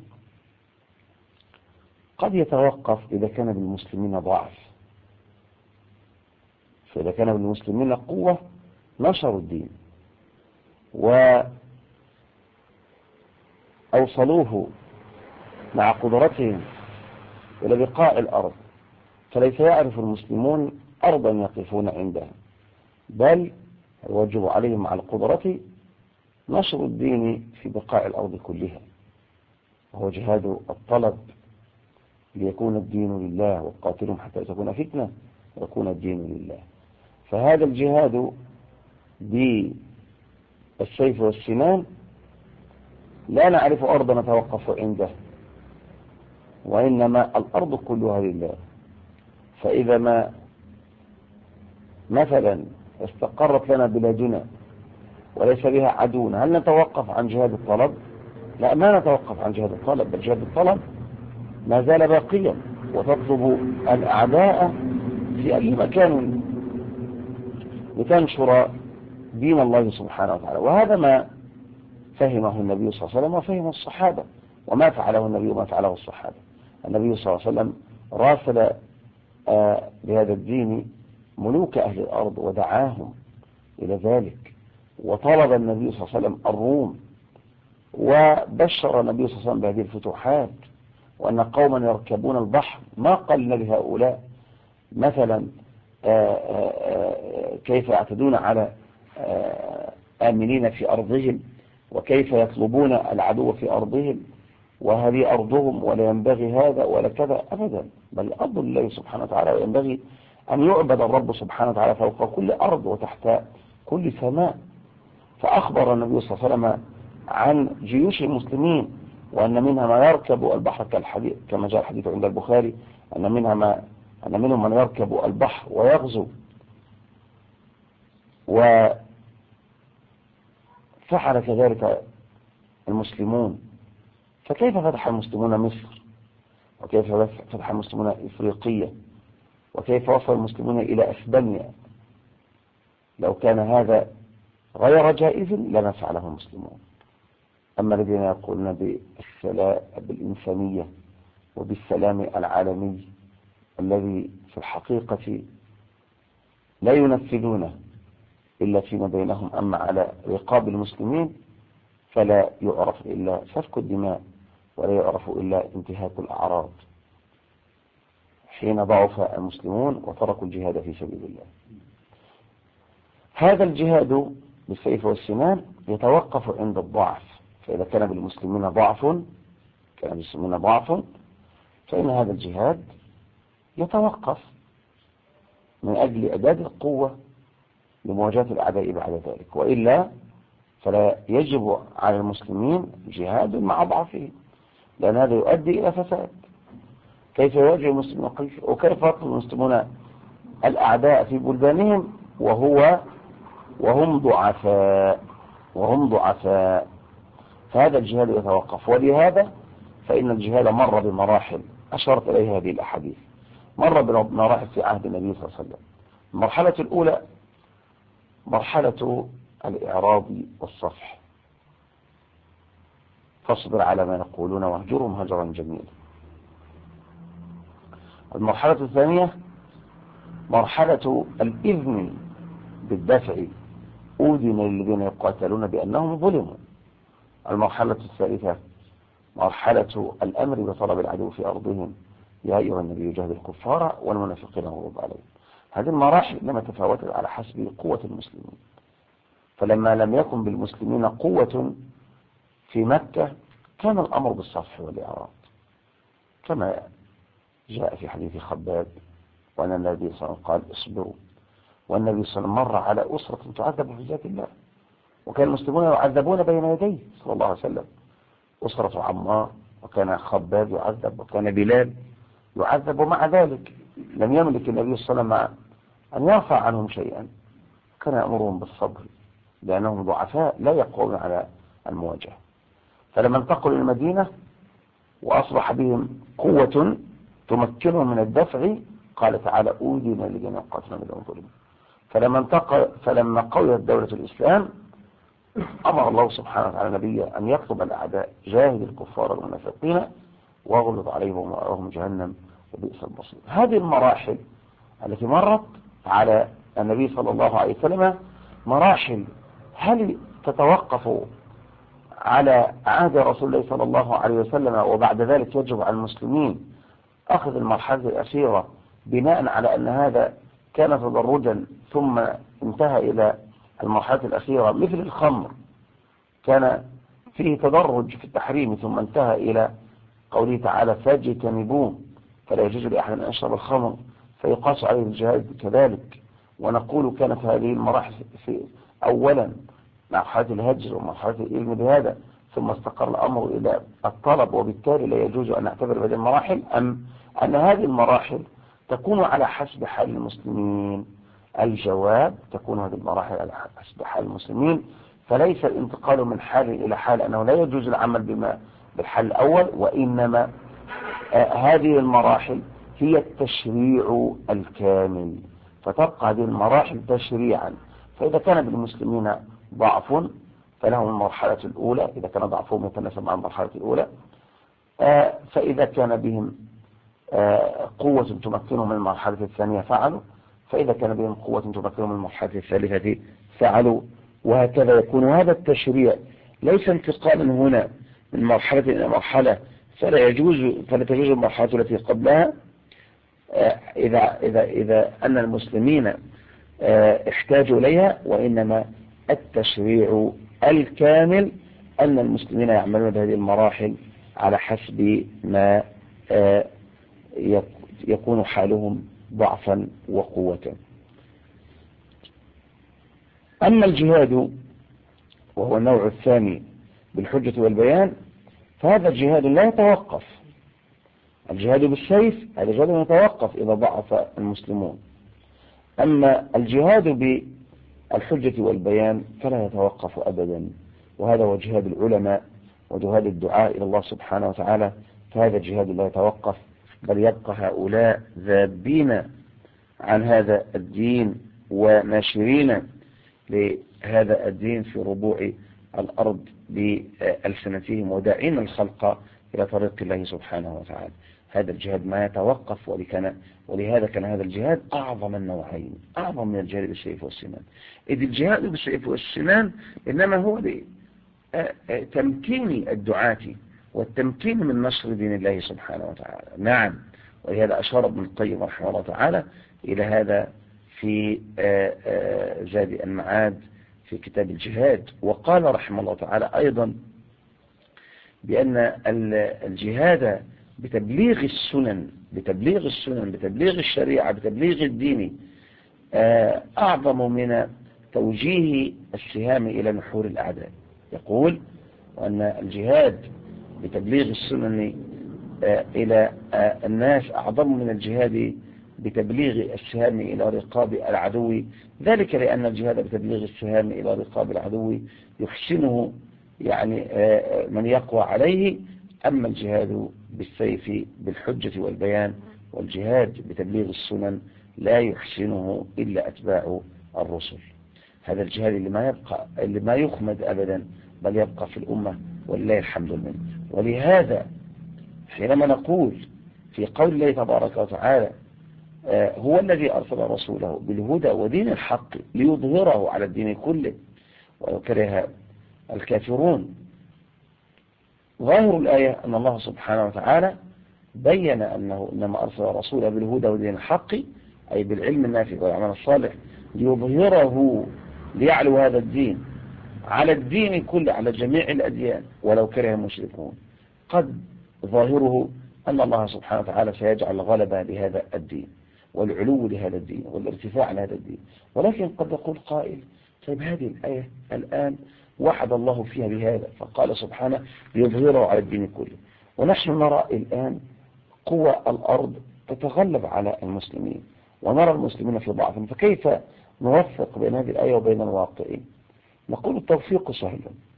قد يتوقف إذا كان بالمسلمين ضعف، فإذا كان بالمسلمين قوة نشروا الدين وأوصلوه مع قدرتهم إلى بقاع الأرض فليس يعرف المسلمون أرضا يقفون عندها بل يوجب عليهم مع القدرة نشر الدين في بقاع الأرض كلها وهو جهاد الطلب ليكون الدين لله وقاتلهم حتى تكون فتنة ويكون الدين لله. فهذا الجهاد بالسيف والسنان لا نعرف أرضا نتوقف عنده وإنما الأرض كلها لله. فإذا ما مثلا استقرت لنا بلادنا وليس بها عدونا هل نتوقف عن جهاد الطلب؟ لا ما نتوقف عن جهاد الطلب بل جهاد الطلب ما زال باقيا وتطلب الأعداء في أي مكان لتنشر دين الله سبحانه وتعالى. وهذا ما فهمه النبي صلى الله عليه وسلم وفهم الصحابة وما فعله النبي وما فعله الصحابة. النبي صلى الله عليه وسلم راسل بهذا الدين ملوك أهل الأرض ودعاهم إلى ذلك وطلب النبي صلى الله عليه وسلم الروم وبشر النبي صلى الله عليه وسلم بهذه الفتوحات وأن قوما يركبون البحر ما قال لهؤلاء مثلا كيف يعتدون على آمنين في أرضهم وكيف يطلبون العدو في أرضهم وهذه أرضهم ولا ينبغي هذا ولا كذا أبدا بل أرض الله سبحانه وتعالى وينبغي أن يعبد الرب سبحانه وتعالى فوق كل أرض وتحت كل سماء. فأخبر النبي صلى الله عليه وسلم عن جيوش المسلمين وأن منها ما يركب البحر كالحديث كما جاء الحديث عند البخاري أن منهم من يركب البحر ويغزو وفعل كذلك المسلمون. فكيف فتح المسلمون مصر وكيف فتح المسلمون إفريقيا وكيف وصل المسلمون إلى أسبانيا؟ لو كان هذا غير جائز لما فعله المسلمون. أما الذين يقولون بالإنسانية وبالسلام العالمي الذي في الحقيقة لا ينفذونه إلا فيما بينهم، أما على رقاب المسلمين فلا يعرف إلا سفك الدماء ولا يعرف إلا انتهاك الأعراض حين ضعف المسلمون وتركوا الجهاد في سبيل الله. هذا الجهاد بالسيف والسنان يتوقف عند الضعف، فإذا كان بالمسلمين ضعف فإن هذا الجهاد يتوقف من أجل إعداد القوة لمواجهة الأعداء بعد ذلك، وإلا فلا يجب على المسلمين جهاد مع ضعفهم، لأن هذا يؤدي إلى فساد. كيف يواجه المسلمون وكيف يطلب المسلمون الأعداء في بلدانهم وهم ضعفاء؟ فهذا الجهاد يتوقف. ولهذا فإن الجهاد مر بمراحل أشرت إليها هذه الأحاديث. مر بمراحل في عهد النبي صلى الله عليه وسلم. المرحلة الأولى مرحلة الإعراض والصفح، فاصبر على ما يقولون واهجرهم هجرا جميلا. المرحلة الثانية مرحلة الإذن بالدفع، أذن للذين يقاتلون بأنهم ظلموا. المرحلة الثالثة مرحلة الأمر بطلب العدو في أرضهم، يا أيها النبي جاهد الكفار والمنافقين واغلظ عليهم. هذه المراحل لما تفاوتت على حسب قوة المسلمين، فلما لم يكن بالمسلمين قوة في مكة كان الأمر بالصفح والإعراض، كما جاء في حديث خباب وأن النبي صلى الله عليه وسلم قال اصبروا، والنبي صلى الله عليه وسلم مر على أسرة تعذب في ذات الله، وكان المسلمون يعذبون بين يديه صلى الله عليه وسلم، أسرة عمار، وكان خباب يعذب، وكان بلال يعذب، ومع ذلك لم يملك النبي صلى الله عليه وسلم أن يرفع عنهم شيئا، كان يأمرهم بالصبر لأنهم ضعفاء لا يقومون على المواجهة. فلما انتقلوا المدينة وأصبح بهم قوة تمكنهم من الدفع قال تعالى أوذن لجميع قاتلون بأنهم ظلموا. فلما قويت دولة الإسلام أمر الله سبحانه وتعالى نبيه أن يطلب الأعداء جاهد الكفار والمنافقين واغلظ عليهم ومأواهم جهنم وبئس المصير. هذه المراحل التي مرت على النبي صلى الله عليه وسلم مراحل هل تتوقف على عهد رسول الله صلى الله عليه وسلم وبعد ذلك يجب على المسلمين أخذ المرحلة الأخيرة بناء على أن هذا كان تدرجا ثم انتهى إلى المرحلة الأخيرة؟ مثل الخمر كان فيه تدرج في التحريم ثم انتهى إلى قوله تعالى فاجتنبوه فلا يجوز لأحد أن يشرب الخمر فيقاس عليه الجهاد كذلك. ونقول كانت هذه المراحل في أولا مرحلة الهجر ومرحلة العلم بهذا، ثم استقر الأمر إلى الطلب، وبالتالي لا يجوز أن نعتبر بهذه المراحل، أم أن هذه المراحل تكون على حسب حال المسلمين؟ الجواب تكون هذه المراحل على حسب حال المسلمين، فليس الانتقال من حال إلى حال أنه لا يجوز العمل بالحال الأول، وإنما هذه المراحل هي التشريع الكامل، فتبقى هذه المراحل تشريعا. فإذا كان بالمسلمين ضعف فلهم المرحلة الأولى، إذا كان ضعفهم يتناسب مع المرحلة الأولى، فإذا كان بهم قوة تمكنهم من المرحلة الثانية فعلوا، فإذا كان بهم قوة تمكنهم من المرحلة الثالثة فعلوا، وهكذا يكون هذا التشريع ليس انتقالا هنا من مرحلة إلى مرحلة فلا تجوز المرحلة التي قبلها إذا أن المسلمين احتاجوا إليها، وإنما التشريع الكامل أن المسلمين يعملون بهذه المراحل على حسب ما يكون حالهم ضعفا وقوة. أما الجهاد وهو النوع الثاني بالحجة والبيان فهذا الجهاد لا يتوقف. الجهاد بالسيف هذا جهاد يتوقف إذا ضعف المسلمون، أما الجهاد بالحجة والبيان فلا يتوقف أبدا، وهذا هو جهاد العلماء وجهاد الدعاء إلى الله سبحانه وتعالى، فهذا الجهاد لا يتوقف بل يبقى هؤلاء ذابين عن هذا الدين وناشرين لهذا الدين في ربوع الأرض بألسنتهم وداعين الخلق إلى طريق الله سبحانه وتعالى. هذا الجهاد ما يتوقف، ولهذا كان هذا الجهاد أعظم النوعين، أعظم من الجهاد بالسيف والسنان. إذ الجهاد بالسيف والسنان إنما هو لتمكين الدعاة والتمكين من نشر دين الله سبحانه وتعالى. نعم، ولهذا أشار ابن القيم رحمه الله تعالى إلى هذا في زاد المعاد في كتاب الجهاد، وقال رحمه الله تعالى أيضا بأن الجهاد بتبليغ السنن بتبليغ الشريعة بتبليغ الدين أعظم من توجيه السهام إلى نحور الأعداء. يقول وأن الجهاد بتبليغ السنن إلى الناس أعظم من الجهاد بتبليغ السهام إلى رقاب العدو، ذلك لأن الجهاد بتبليغ السهام إلى رقاب العدو يحسنه يعني من يقوى عليه، أما الجهاد بالسيف بالحجة والبيان والجهاد بتبليغ السنن لا يحسنه إلا أتباع الرسل. هذا الجهاد اللي ما يخمد أبدا، بل يبقى في الأمة ولله الحمد لله. ولهذا حينما نقول في قول الله تبارك وتعالى هو الذي أرسل رسوله بالهدى ودين الحق ليظهره على الدين كله ولو كره الكافرون، ظاهر الآية أن الله سبحانه وتعالى بين أنه إنما أرسل رسوله بالهدى ودين الحق، أي بالعلم النافع والعمل الصالح، ليظهره ليعلو هذا الدين على الدين كله، على جميع الأديان ولو كره المشركون. قد ظاهره أن الله سبحانه وتعالى سيجعل غلبة لهذا الدين والعلو لهذا الدين والارتفاع لهذا الدين، ولكن قد يقول قائل طيب هذه الآية الآن وعد الله فيها بهذا، فقال سبحانه ليظهره على الدين كله، ونحن نرى الآن قوى الأرض تتغلب على المسلمين ونرى المسلمين في ضعفهم، فكيف نوفق بين هذه الآية وبين الواقعين؟ نقول التوفيق سهل،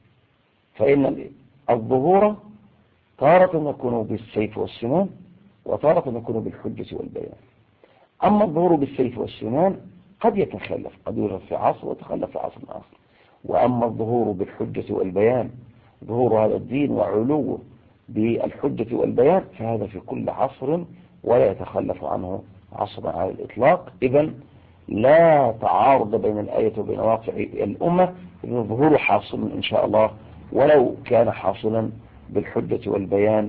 فإن الظهور تارة يكون بالسيف والسنان وتارة يكون بالحجة والبيان. أما الظهور بالسيف والسنان قد يتخلف، قد يوجد في عصر ويتخلف في عصر آخر. وأما الظهور بالحجة والبيان، ظهور هذا الدين وعلوه بالحجة والبيان، فهذا في كل عصر ولا يتخلف عنه عصر على الإطلاق. إذن لا تعارض بين الآية وبين واقع الأمة، إذن الظهور حاصل إن شاء الله ولو كان حاصلا بالحجة والبيان،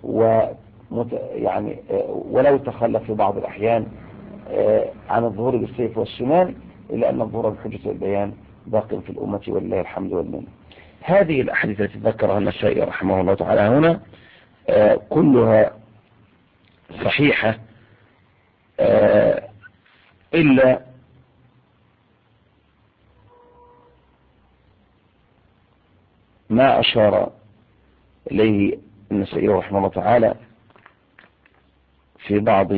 يعني ولو تخلف في بعض الأحيان عن الظهور بالسيف والسنان، إلا أن الظهور بالحجة والبيان باق في الأمة ولله الحمد والمنة. هذه الأحاديث التي ذكرها النسائي رحمه الله تعالى هنا كلها صحيحة إلا ما أشار إليه النسائي رحمه الله تعالى في بعض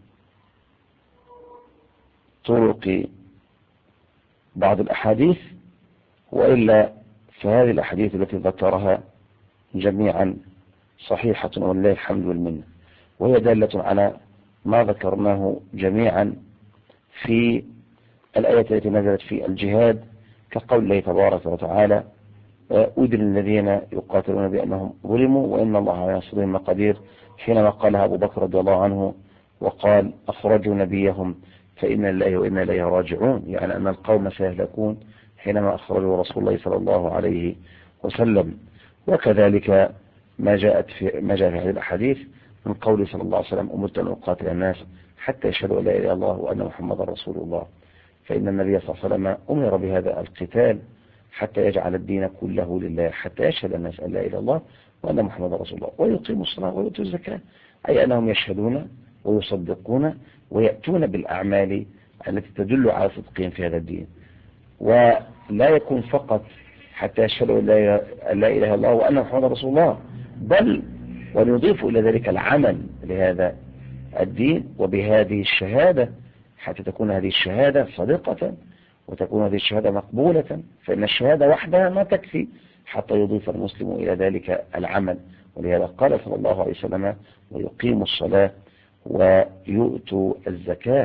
طرق بعض الأحاديث، وإلا فهذه الأحاديث التي ذكرها جميعا صحيحة ولله الحمد والمنة، وهي دالة على ما ذكرناه جميعا في الآية التي نزلت في الجهاد، كقول الله تبارك وتعالى أذن الذين يقاتلون بأنهم ظلموا وإن الله على نصرهم قدير، حينما قالها أبو بكر رضي الله عنه وقال أخرجوا نبيهم فإن الله وإنا إليه راجعون، يعني أن القوم سيهلكون حينما أخرجوا رسول الله صلى الله عليه وسلم. وكذلك ما جاء في هذه الأحاديث من قوله صلى الله عليه وسلم أمرت أن أقاتل الناس حتى يشهدوا أن لا إله إلا الله وأن محمدا رسول الله، فإن النبي صلى الله عليه وسلم أمر بهذا القتال حتى يجعل الدين كله لله، حتى يشهد الناس أن لا إله إلا الله وأن محمدا رسول الله ويقيموا الصلاة ويؤتوا الزكاة، أي أنهم يشهدون ويصدقون ويأتون بالأعمال التي تدل على صدقهم في هذا الدين. ولا يكون فقط حتى يشهدوا أن لا إله إلا الله وأن محمدا رسول الله، بل ونضيف إلى ذلك العمل لهذا الدين وبهذه الشهادة، حتى تكون هذه الشهادة صادقة وتكون هذه الشهادة مقبولة، فإن الشهادة وحدها ما تكفي حتى يضيف المسلم إلى ذلك العمل. ولهذا قال صلى الله عليه وسلم ويقيم الصلاة ويؤتوا الزكاة.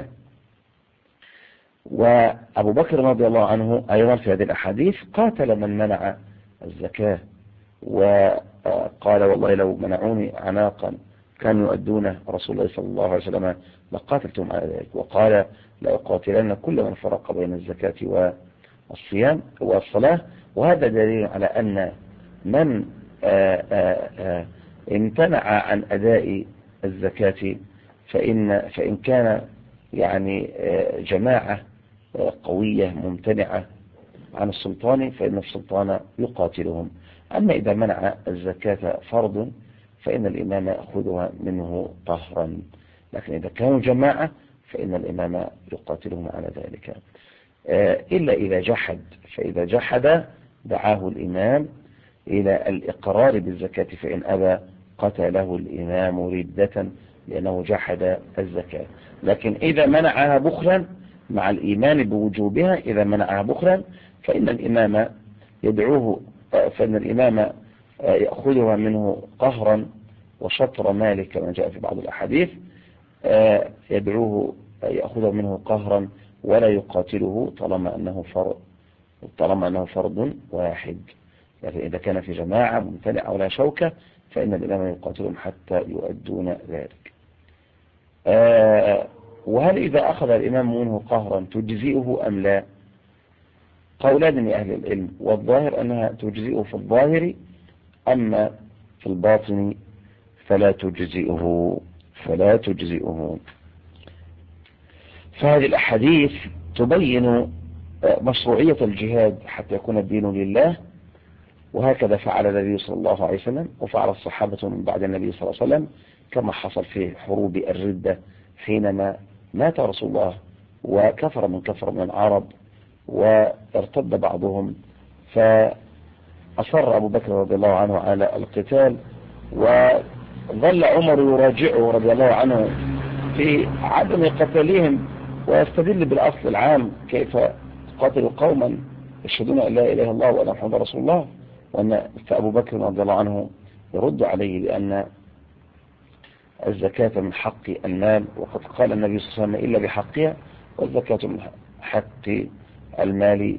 وأبو بكر رضي الله عنه أيضا في هذه الأحاديث قاتل من منع الزكاة، وقال والله لو منعوني عناقا كانوا يؤدون رسول الله صلى الله عليه وسلم لقاتلتهم على ذلك، وقال لأقاتلن كل من فرق بين الزكاة والصيام والصلاة. وهذا دليل على أن من امتنع عن أداء الزكاة فإن كان يعني جماعة قوية ممتنعة عن السلطان فإن السلطان يقاتلهم. أما إذا منع الزكاة فرض فإن الإمام يأخذها منه قهرا، لكن إذا كانوا جماعة فإن الإمام يقاتلهم على ذلك إلا إذا جحد، فإذا جحد دعاه الإمام إلى الإقرار بالزكاة، فإن أبى قتله الإمام ردة لأنه جحد الزكاة. لكن إذا منعها بخلا مع الإيمان بوجوبها، إذا منعها بخلا فإن الإمام يدعوه، فإن الإمام يأخذها منه قهرا وشطر ماله كما جاء في بعض الأحاديث، يدعوه يأخذه منه قهرا ولا يقاتله طالما أنه فرض واحد. لكن إذا كان في جماعة ممتنعة ولا شوكة فإن الإمام يقاتلهم حتى يؤدون ذلك. وهل إذا أخذ الإمام منه قهرا تجزئه أم لا؟ قولان لأهل العلم، والظاهر أنها تجزئه في الظاهر، أما في الباطن فلا تجزئه. فهذه الأحاديث تبين مشروعية الجهاد حتى يكون الدين لله، وهكذا فعل النبي صلى الله عليه وسلم وفعل الصحابة من بعد النبي صلى الله عليه وسلم، كما حصل في حروب الردة حينما مات رسول الله وكفر من العرب وارتد بعضهم، فأصر أبو بكر رضي الله عنه على القتال، وظل عمر يراجعه رضي الله عنه في عدم قتالهم ويستدل بالأصل العام: كيف قاتل قوما يشهدون أن لا إله إلا الله وأن محمد رسول الله. فأبو بكر رضي الله عنه يرد عليه لأن الزكاة من حق المال، وقد قال النبي صلى الله عليه وسلم: إلا بحقها، والزكاة من حق المال.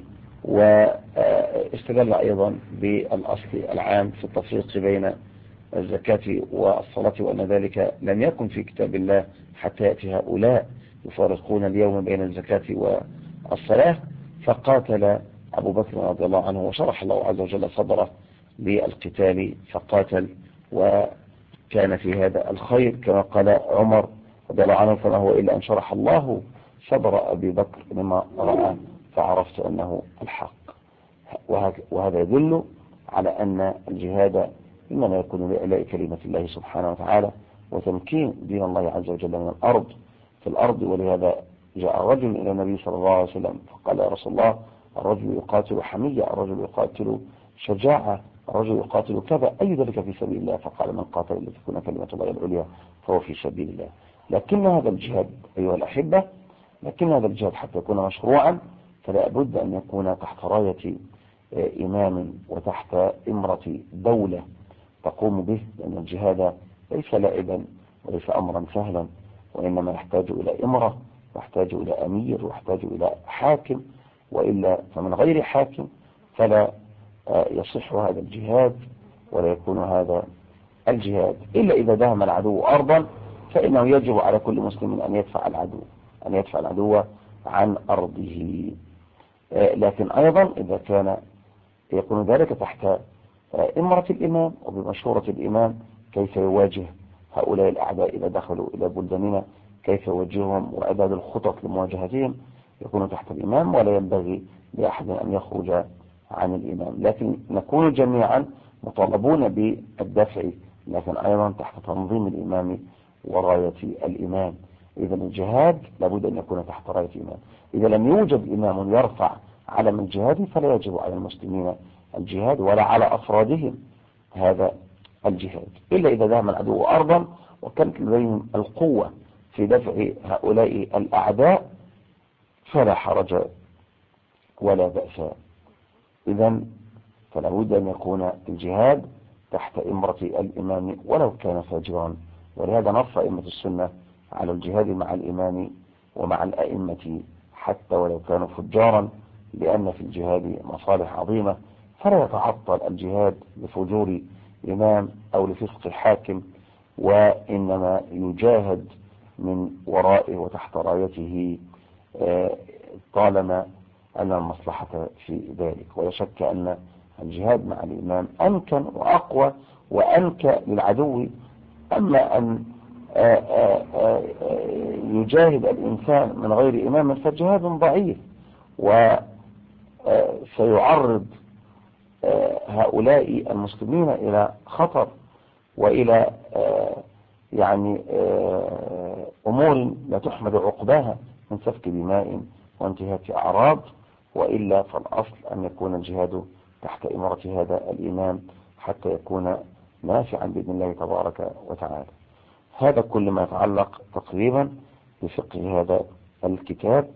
واستدل أيضا بالأصل العام في التفريق بين الزكاة والصلاة، وأن ذلك لم يكن في كتاب الله حتى يأتي هؤلاء يفارقون اليوم بين الزكاة والصلاة. فقاتل أبو بكر رضي الله عنه وشرح الله عز وجل صدره للقتال فقاتل، وكان في هذا الخير كما قال عمر رضي الله عنه: فما هو إلا أن شرح الله صدر أبي بكر لما رأى فعرفت أنه الحق. وهذا يدل على أن الجهاد إنما يكون لإعلاء كلمة الله سبحانه وتعالى وتمكين دين الله عز وجل من في الأرض. ولهذا جاء الرجل إلى النبي صلى الله عليه وسلم فقال: يا رسول الله، الرجل يقاتل حمية، الرجل يقاتل شجاعة، الرجل يقاتل كذا، أي ذلك في سبيل الله؟ فقال: من قاتل لتكون كلمة الله العليا فهو في سبيل الله. لكن هذا الجهاد أيها الأحبة، حتى يكون مشروعا فلا بد أن يكون تحت راية إمام وتحت إمرة دولة تقوم به، لأن الجهاد ليس لعبا وليس أمرا سهلا، وإنما يحتاج إلى إمرة، ويحتاج إلى أمير، ويحتاج إلى حاكم، وإلا فمن غير حاكم فلا يصح هذا الجهاد ولا يكون هذا الجهاد. إلا إذا دهم العدو أرضا فإنه يجب على كل مسلم أن يدفع العدو عن أرضه. لكن أيضا إذا كان يكون ذلك تحت إمرة الإمام وبمشورة الإمام، كيف يواجه هؤلاء الأعداء إذا دخلوا إلى بلداننا، كيف يوجههم وإعداد الخطط لمواجهتهم، يكون تحت الإمام، ولا ينبغي لأحد أن يخرج عن الإمام. لكن نكون جميعا مطالبون بالدفع، لكن أيضا تحت تنظيم الإمام وراية الإمام. إذا الجهاد لابد أن يكون تحت راية الإمام. إذا لم يوجد إمام يرفع علم الجهاد فلا يجب على المسلمين الجهاد ولا على أفرادهم هذا الجهاد، إلا إذا دام العدو أرضا وكانت لديهم القوة في دفع هؤلاء الأعداء فلا حرج ولا بأس. إذن فلا بد أن يكون الجهاد تحت إمرة الإمام ولو كان فاجرا. ولهذا نص أئمة السنة على الجهاد مع الإمام ومع الأئمة حتى ولو كانوا فجارا، لأن في الجهاد مصالح عظيمة، فلا يتعطل الجهاد لفجور إمام أو لفسق حاكم وإنما يجاهد من ورائه وتحت رايته طالما أن المصلحة في ذلك. ولا شك أن الجهاد مع الإمام أمكن وأقوى وأنكى للعدو. أما أن يجاهد الإنسان من غير إمام فجهاد ضعيف، وسيعرض هؤلاء المسلمين إلى خطر وإلى يعني أمور لا تحمد عقباها من سفك دماء وانتهاك أعراض. وإلا فالأصل أن يكون الجهاد تحت إمارة هذا الإمام حتى يكون نافعا بإذن الله تبارك وتعالى. هذا كل ما يتعلق تقريبا بفقه هذا الكتاب،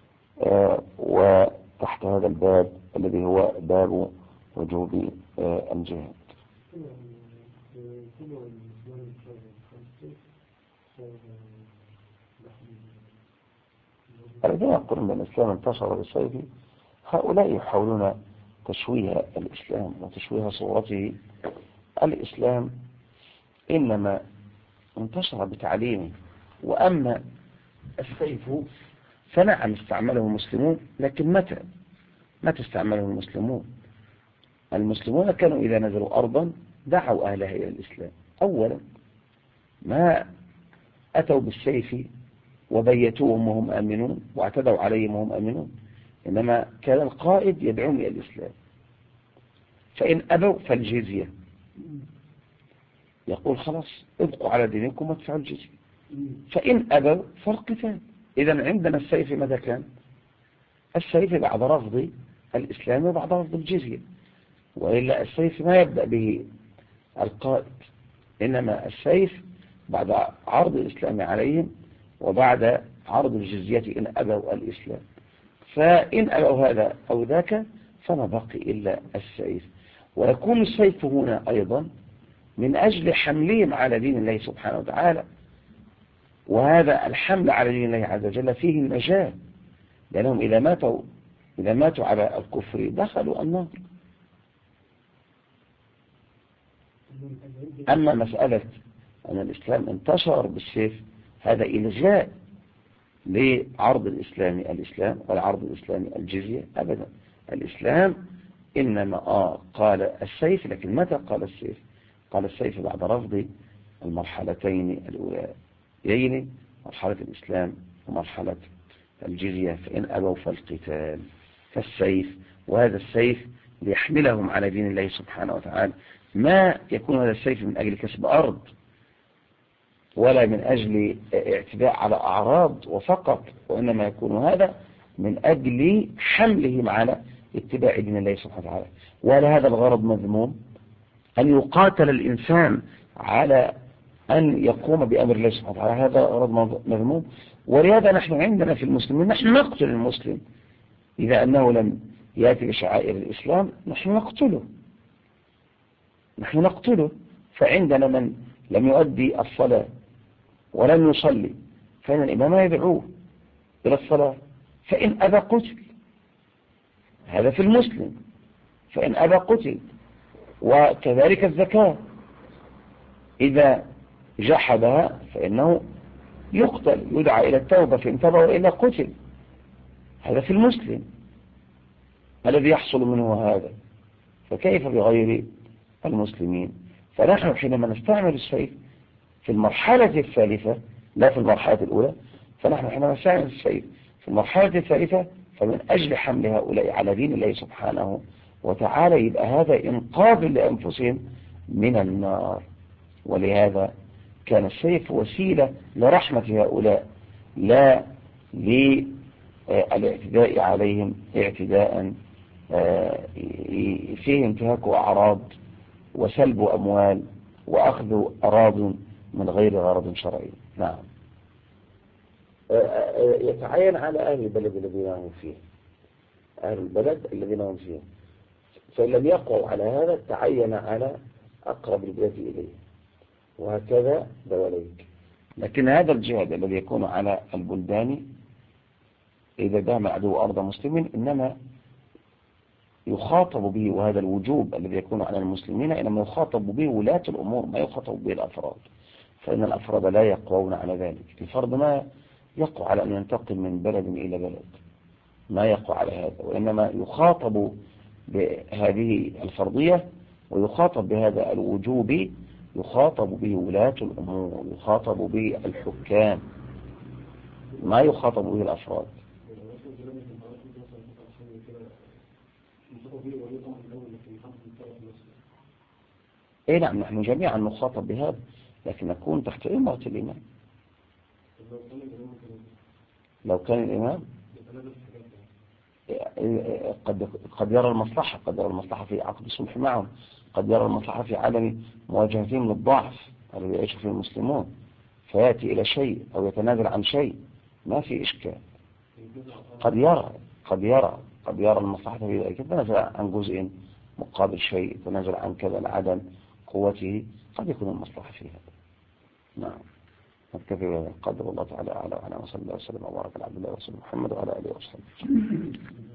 وتحت هذا الباب الذي هو باب وجوب الجهاد. الذين يقولون أن الإسلام انتشر بالسيف هؤلاء يحاولون تشويه الإسلام وتشويه صورته. الإسلام إنما انتشر بتعليمه، وأما السيف فنعم استعمله المسلمون، لكن متى استعمله المسلمون؟ المسلمون كانوا إذا نزلوا أرضا دعوا أهلها إلى الإسلام أولا، ما أتوا بالسيف وبيتوهم وهم آمنون واعتدوا عليهم وهم آمنون، إنما كان القائد يدعوهم إلى الإسلام. فإن أبوا فالجزية، يقول خلاص ابقوا على دينكم وادفعوا الجزية. فإن أبوا فالقتال. إذا عندنا السيف ماذا كان؟ السيف بعد رفض الإسلام وبعد رفض الجزية، وإلا السيف ما يبدأ به القائد، إنما السيف بعد عرض الإسلام عليهم وبعد عرض الجزية إن أبوا الإسلام. فإن أبوا هذا أو ذاك فما بقي إلا السيف. ويكون السيف هنا أيضا من أجل حملهم على دين الله سبحانه وتعالى، وهذا الحمل على دين الله عز وجل فيه النجاة، لأنهم إذا ماتوا على الكفر دخلوا النار. أما مسألة أن الإسلام انتشر بالسيف هذا إلغاء لعرض الإسلام والعرض الإسلامي الجزية أبدا. الإسلام إنما قال السيف، لكن متى قال السيف؟ قال السيف بعد رفض المرحلتين الأوليين، مرحلة الإسلام ومرحلة الجزية. فإن أبوا فالقتال. فالسيف، وهذا السيف ليحملهم على دين الله سبحانه وتعالى. ما يكون هذا السيف من أجل كسب أرض ولا من أجل اعتداء على أعراض وفقط، وإنما يكون هذا من أجل حملهم على اتباع دين الله سبحانه وتعالى. ولا هذا الغرض مذموم أن يقاتل الإنسان على أن يقوم بأمر الله سبحانه وتعالى، هذا غرض مذموم. ولهذا نحن عندنا في المسلمين نحن نقتل المسلم إذا أنه لم يأتي بشعائر الإسلام، نحن نقتله. فعندنا من لم يؤدي الصلاة ولم يصلي فإن الإمام يدعوه إلى الصلاة، فإن أبى قتل. هذا في المسلم، فإن أبى قتل. وكذلك الزكاة إذا جحدها فإنه يقتل، يدعى إلى التوبة فإن تاب وإلا قتل. هذا في المسلم الذي يحصل منه هذا، فكيف بغير المسلمين؟ فنحن حينما نستعمل السيف في المرحلة الثالثة لا في المرحلة الأولى، فنحن حينما نستعمل السيف في المرحلة الثالثة فمن أجل حمل هؤلاء على دين الله سبحانه وتعالى، يبقى هذا إنقاذ لأنفسهم من النار. ولهذا كان السيف وسيلة لرحمة هؤلاء لا للاعتداء عليهم اعتداء فيه انتهاك أعراض وسلب أموال وأخذ أراض من غير غرض شرعي. نعم. يتعين على أهل البلد الذين هم فيه، أهل البلد الذين هم فيه، فإن لم يقعوا على هذا تعين على أقرب البلاد إليه، وهكذا دواليك. لكن هذا الجهاد الذي يكون على البلدان إذا دام عدو أرض مسلمين إنما يخاطب به، وهذا الوجوب الذي يكون على المسلمين إنما يخاطب به ولاة الأمور، ما يخاطب به الأفراد. فإن الأفراد لا يقوون على ذلك. الفرد ما يقوى على أن ينتقل من بلد إلى بلد، ما يقوى على هذا، وإنما يخاطب بهذه الفرضية ويخاطب بهذا الوجوب، يخاطب به ولاة الأمور، يخاطب به الحكام، ما يخاطب به الأفراد. ايه نعم، نحن جميعا نخاطب بهذا، لكن نكون تحت إمرة الإمام. لو كان الإمام قد يرى المصلحة، قد يرى المصلحة في عقد الصلح معهم، قد يرى المصلحة في عدم مواجهتهم للضعف الذي يعيش فيه المسلمون، فيأتي إلى شيء أو يتنازل عن شيء، ما في إشكال. قد يرى المصلحة في ذلك، يتنازل عن جزء مقابل شيء، يتنازل عن كذا لعدم قوته، قد يكون المصلحة في هذا. نعم، نكتفي بهذا القدر، والله تعالى أعلم، وصلى الله وسلم وبارك على عبد الله ورسوله محمد وعلى آله وصحبه.